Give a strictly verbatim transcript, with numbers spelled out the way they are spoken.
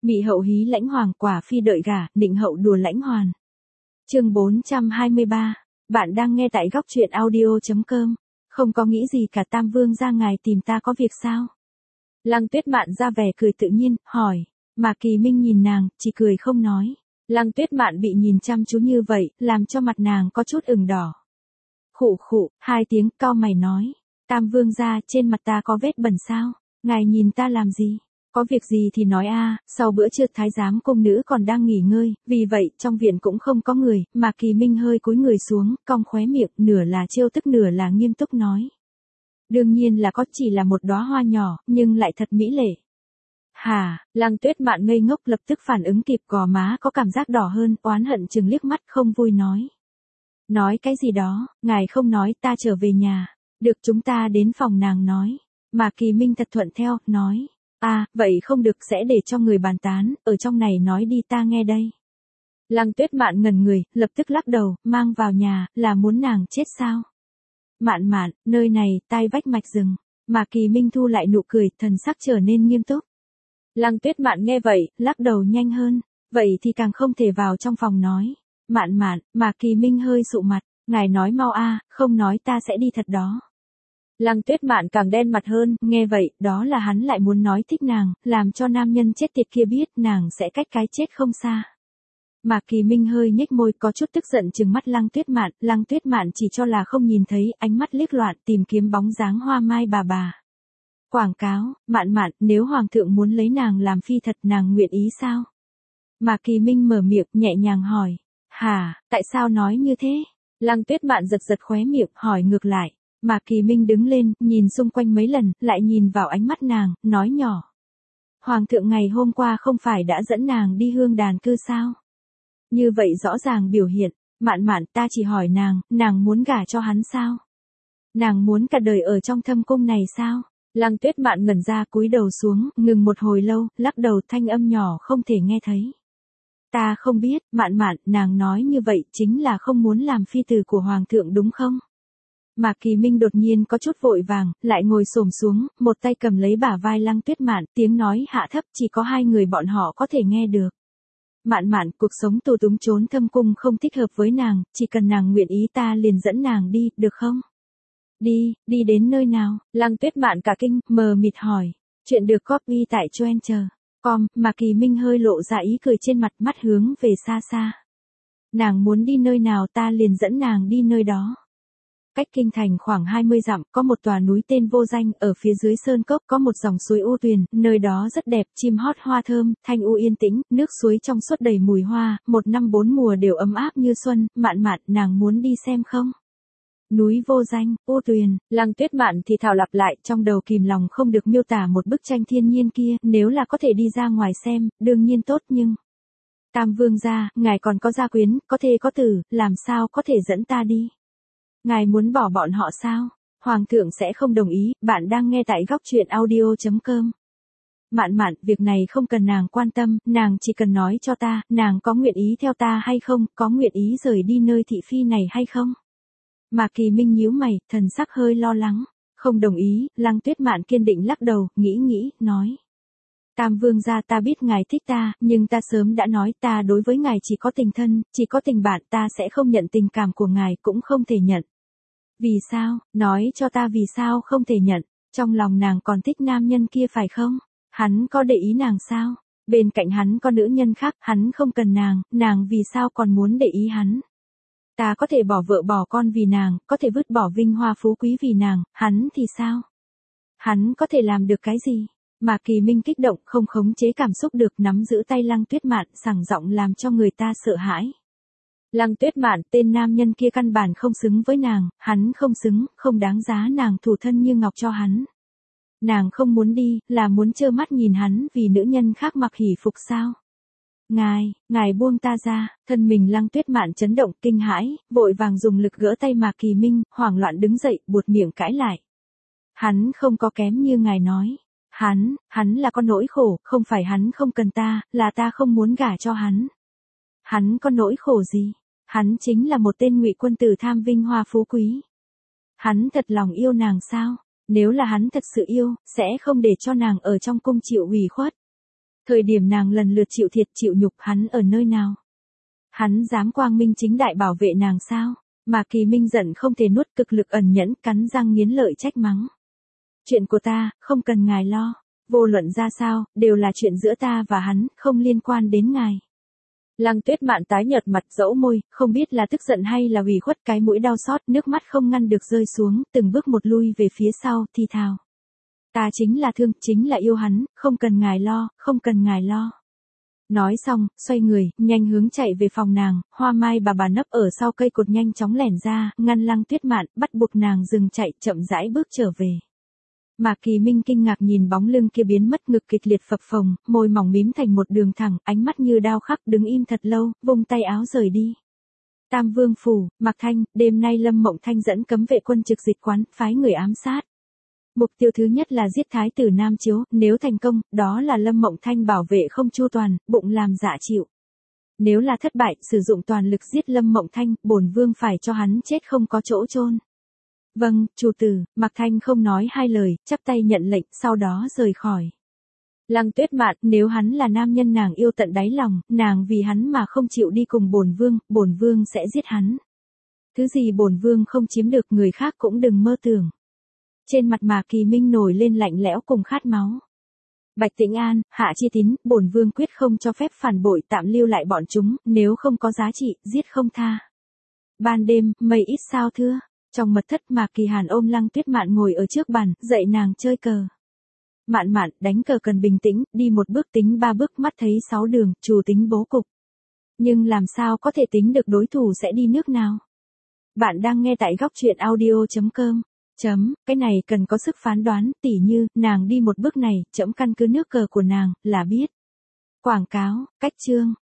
Mị hậu hí lãnh hoàng, quả phi đợi gả, định hậu đùa lãnh hoàn. Chương bốn trăm hai mươi ba. Bạn đang nghe tại góc truyện audio chấm com. Không có nghĩ gì cả, Tam Vương gia ngài tìm ta có việc sao? Lăng Tuyết Mạn ra vẻ cười tự nhiên, hỏi. Mà Kỳ Minh nhìn nàng, chỉ cười không nói. Lăng Tuyết Mạn bị nhìn chăm chú như vậy, làm cho mặt nàng có chút ửng đỏ. Khụ khụ, hai tiếng, cau mày nói. Tam Vương gia, trên mặt ta có vết bẩn sao? Ngài nhìn ta làm gì? Có việc gì thì nói a. Sau bữa trưa thái giám cung nữ còn đang nghỉ ngơi, vì vậy trong viện cũng không có người, mà Kỳ Minh hơi cúi người xuống, cong khóe miệng, nửa là trêu tức nửa là nghiêm túc nói. Đương nhiên là có, chỉ là một đóa hoa nhỏ, nhưng lại thật mỹ lệ. Hả, Lăng Tuyết Mạn ngây ngốc, lập tức phản ứng kịp, gò má có cảm giác đỏ hơn, oán hận chừng liếc mắt, không vui nói. Nói cái gì đó, ngài không nói, ta trở về nhà. Được, chúng ta đến phòng nàng nói. Mà Kỳ Minh thật thuận theo, nói. À, vậy không được, sẽ để cho người bàn tán, ở trong này nói đi, ta nghe đây. Lăng Tuyết Mạn ngẩn người, lập tức lắc đầu, mang vào nhà, là muốn nàng chết sao? Mạn Mạn, nơi này, tai vách mạch rừng. Mà Kỳ Minh thu lại nụ cười, thần sắc trở nên nghiêm túc. Lăng Tuyết Mạn nghe vậy, lắc đầu nhanh hơn, vậy thì càng không thể vào trong phòng nói. Mạn Mạn, mà Kỳ Minh hơi sụ mặt, ngài nói mau a, không nói ta sẽ đi thật đó. Lăng Tuyết Mạn càng đen mặt hơn, nghe vậy, đó là hắn lại muốn nói thích nàng, làm cho nam nhân chết tiệt kia biết nàng sẽ cách cái chết không xa. Mà Kỳ Minh hơi nhếch môi, có chút tức giận trừng mắt Lăng Tuyết Mạn, Lăng Tuyết Mạn chỉ cho là không nhìn thấy, ánh mắt liếc loạn tìm kiếm bóng dáng Hoa Mai bà bà. Quảng cáo, Mạn Mạn, nếu hoàng thượng muốn lấy nàng làm phi thật, nàng nguyện ý sao? Mà Kỳ Minh mở miệng, nhẹ nhàng hỏi. Hả, tại sao nói như thế? Lăng Tuyết Mạn giật giật khóe miệng, hỏi ngược lại. Mà Kỳ Minh đứng lên, nhìn xung quanh mấy lần, lại nhìn vào ánh mắt nàng, nói nhỏ. Hoàng thượng ngày hôm qua không phải đã dẫn nàng đi hương đàn cư sao? Như vậy rõ ràng biểu hiện, Mạn Mạn, ta chỉ hỏi nàng, nàng muốn gả cho hắn sao? Nàng muốn cả đời ở trong thâm cung này sao? Lăng Tuyết Mạn ngẩn ra, cúi đầu xuống, ngừng một hồi lâu, lắc đầu, thanh âm nhỏ không thể nghe thấy. Ta không biết, Mạn Mạn, nàng nói như vậy chính là không muốn làm phi tử của hoàng thượng đúng không? Mà Kỳ Minh đột nhiên có chút vội vàng, lại ngồi xổm xuống, một tay cầm lấy bả vai Lăng Tuyết Mạn, tiếng nói hạ thấp, chỉ có hai người bọn họ có thể nghe được. Mạn Mạn, cuộc sống tù túng trốn thâm cung không thích hợp với nàng, chỉ cần nàng nguyện ý ta liền dẫn nàng đi, được không? Đi, đi đến nơi nào? Lăng Tuyết Mạn cả kinh, mờ mịt hỏi. Chuyện được copy tại choen chờ com, mà Kỳ Minh hơi lộ ra ý cười trên mặt, mắt hướng về xa xa. Nàng muốn đi nơi nào ta liền dẫn nàng đi nơi đó. Cách kinh thành khoảng hai mươi dặm, có một tòa núi tên vô danh, ở phía dưới sơn cốc có một dòng suối u tuyền, nơi đó rất đẹp, chim hót hoa thơm, thanh u yên tĩnh, nước suối trong suốt đầy mùi hoa, một năm bốn mùa đều ấm áp như xuân. Mạn Mạn, nàng muốn đi xem không? Núi vô danh, u tuyền, Lăng Tuyết Mạn thì thào lặp lại, trong đầu kìm lòng không được miêu tả một bức tranh thiên nhiên kia, nếu là có thể đi ra ngoài xem, đương nhiên tốt nhưng... Tam Vương gia, ngài còn có gia quyến, có thê có tử, làm sao có thể dẫn ta đi? Ngài muốn bỏ bọn họ sao? Hoàng thượng sẽ không đồng ý, bạn đang nghe tại góc truyện audio chấm com. Mạn Mạn, việc này không cần nàng quan tâm, nàng chỉ cần nói cho ta, nàng có nguyện ý theo ta hay không, có nguyện ý rời đi nơi thị phi này hay không? Mà Kỳ Minh nhíu mày, thần sắc hơi lo lắng. Không đồng ý, Lăng Tuyết Mạn kiên định lắc đầu, nghĩ nghĩ, nói. Tam Vương gia, ta biết ngài thích ta, nhưng ta sớm đã nói ta đối với ngài chỉ có tình thân, chỉ có tình bạn, ta sẽ không nhận tình cảm của ngài, cũng không thể nhận. Vì sao, nói cho ta vì sao không thể nhận, trong lòng nàng còn thích nam nhân kia phải không? Hắn có để ý nàng sao? Bên cạnh hắn có nữ nhân khác, hắn không cần nàng, nàng vì sao còn muốn để ý hắn? Ta có thể bỏ vợ bỏ con vì nàng, có thể vứt bỏ vinh hoa phú quý vì nàng, hắn thì sao? Hắn có thể làm được cái gì? Mà Kỳ Minh kích động, không khống chế cảm xúc được, nắm giữ tay Lăng Tuyết Mạn, sảng giọng làm cho người ta sợ hãi. Lăng Tuyết Mạn, tên nam nhân kia căn bản không xứng với nàng, hắn không xứng, không đáng giá nàng thủ thân như ngọc cho hắn. Nàng không muốn đi, là muốn trơ mắt nhìn hắn vì nữ nhân khác mặc hỉ phục sao? Ngài, ngài buông ta ra, thân mình Lăng Tuyết Mạn chấn động, kinh hãi, vội vàng dùng lực gỡ tay mà Kỳ Minh, hoảng loạn đứng dậy, buột miệng cãi lại. Hắn không có kém như ngài nói. Hắn, hắn là có nỗi khổ, không phải hắn không cần ta, là ta không muốn gả cho hắn. Hắn có nỗi khổ gì? Hắn chính là một tên ngụy quân tử tham vinh hoa phú quý. Hắn thật lòng yêu nàng sao? Nếu là hắn thật sự yêu, sẽ không để cho nàng ở trong cung chịu ủy khuất. Thời điểm nàng lần lượt chịu thiệt chịu nhục hắn ở nơi nào? Hắn dám quang minh chính đại bảo vệ nàng sao? Mà Kỳ Minh giận không thể nuốt, cực lực ẩn nhẫn, cắn răng nghiến lợi trách mắng. Chuyện của ta, không cần ngài lo. Vô luận ra sao, đều là chuyện giữa ta và hắn, không liên quan đến ngài. Lăng Tuyết Mạn tái nhợt mặt dẫu môi, không biết là tức giận hay là ủy khuất, cái mũi đau xót, nước mắt không ngăn được rơi xuống, từng bước một lui về phía sau, thì thào. Ta chính là thương, chính là yêu hắn, không cần ngài lo, không cần ngài lo. Nói xong, xoay người, nhanh hướng chạy về phòng nàng, Hoa Mai bà bà nấp ở sau cây cột nhanh chóng lẻn ra, ngăn Lăng Tuyết Mạn, bắt buộc nàng dừng chạy, chậm rãi bước trở về. Mà Kỳ Minh kinh ngạc nhìn bóng lưng kia biến mất, ngực kịch liệt phập phồng, môi mỏng mím thành một đường thẳng, ánh mắt như đao khắc, đứng im thật lâu, vung tay áo rời đi. Tam Vương phủ, Mạc Thanh, đêm nay Lâm Mộng Thanh dẫn cấm vệ quân trực dịch quán, phái người ám sát. Mục tiêu thứ nhất là giết thái tử Nam Chiếu, nếu thành công, đó là Lâm Mộng Thanh bảo vệ không chu toàn, bụng làm dạ chịu. Nếu là thất bại, sử dụng toàn lực giết Lâm Mộng Thanh, bổn vương phải cho hắn chết không có chỗ chôn. Vâng, chủ tử. Mạc Thanh không nói hai lời, chắp tay nhận lệnh, sau đó rời khỏi. Lăng Tuyết Mạn, nếu hắn là nam nhân nàng yêu tận đáy lòng, nàng vì hắn mà không chịu đi cùng bổn vương, bổn vương sẽ giết hắn. Thứ gì bổn vương không chiếm được, người khác cũng đừng mơ tưởng. Trên mặt Mạc Kỳ Minh nổi lên lạnh lẽo cùng khát máu. Bạch Tĩnh An, Hạ Chi Tín, bổn vương quyết không cho phép phản bội, tạm lưu lại bọn chúng, nếu không có giá trị, giết không tha. Ban đêm, mây ít sao thưa. Trong mật thất, Mạc Kỳ Hàn ôm Lăng Tuyết Mạn ngồi ở trước bàn, dạy nàng chơi cờ. Mạn mạn, đánh cờ cần bình tĩnh, đi một bước tính ba bước, mắt thấy sáu đường, chủ tính bố cục. Nhưng làm sao có thể tính được đối thủ sẽ đi nước nào? Bạn đang nghe tại góc truyện audio chấm com. Chấm, cái này cần có sức phán đoán, tỉ như, nàng đi một bước này, chấm căn cứ nước cờ của nàng, là biết. Quảng cáo, cách chương.